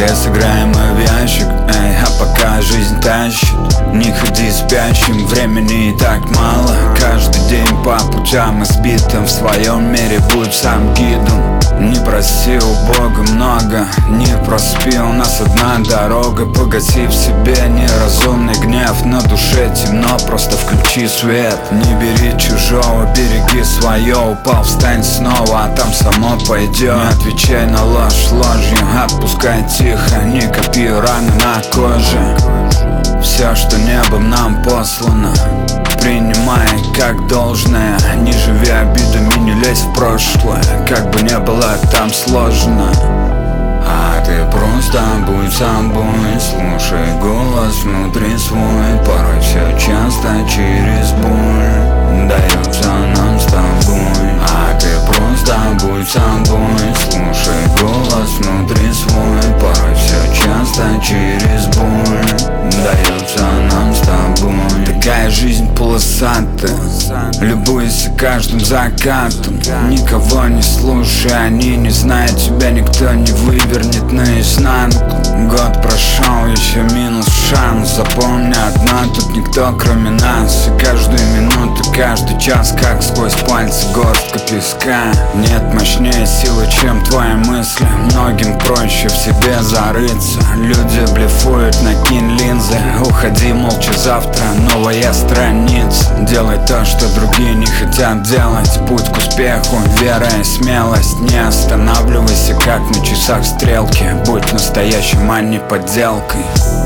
сыграем в ящик, эй, а пока жизнь тащит. Не ходи спящим, времени и так мало. Каждый день по путям избитым, в своем мире будь сам гидом. Не проси у Бога много, не проспи, у нас одна дорога. Погаси в себе неразумный гнев, на душе темно, просто включи свет. Не бери чужого, береги свое, упал, встань снова, а там само пойдет. Не отвечай на ложь ложью, отпускай тихо, не копи раны на коже. Все, что небом нам послано, принимай как должное. Не живи обидами, не лезь в прошлое, как бы не было там сложно. А ты просто будь собой, слушай голос внутри свой. Порой все часто через боль дается нам с тобой. А ты просто будь собой, слушай голос внутри свой. Порой все часто через боль дается нам с тобой. Такая жизнь полосатая, любуйся каждым закатом. Никого не слушай, они не знают тебя, никто не вывернет наизнанку. Год прошел, еще минус шанс. Запомни одно, тут никто кроме нас. И каждую минуту, каждый час, как сквозь пальцы горстка песка. Нет мощнее силы, чем твои мысли. Многим проще в себе зарыться. Люди блефуют, накинь линзы. Уходи молча, завтра новая страница. Делай то, что другие не хотят делать. Путь к успеху, вера и смелость. Не останавливайся, как на часах стрелки. Будь настоящим, а не подделкой.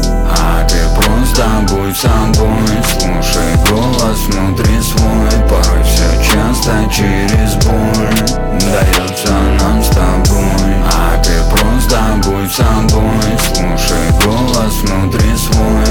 А ты просто будь собой, слушай голос внутри свой. Порой все часто через боль дается нам с тобой. А ты просто будь собой, слушай голос внутри свой.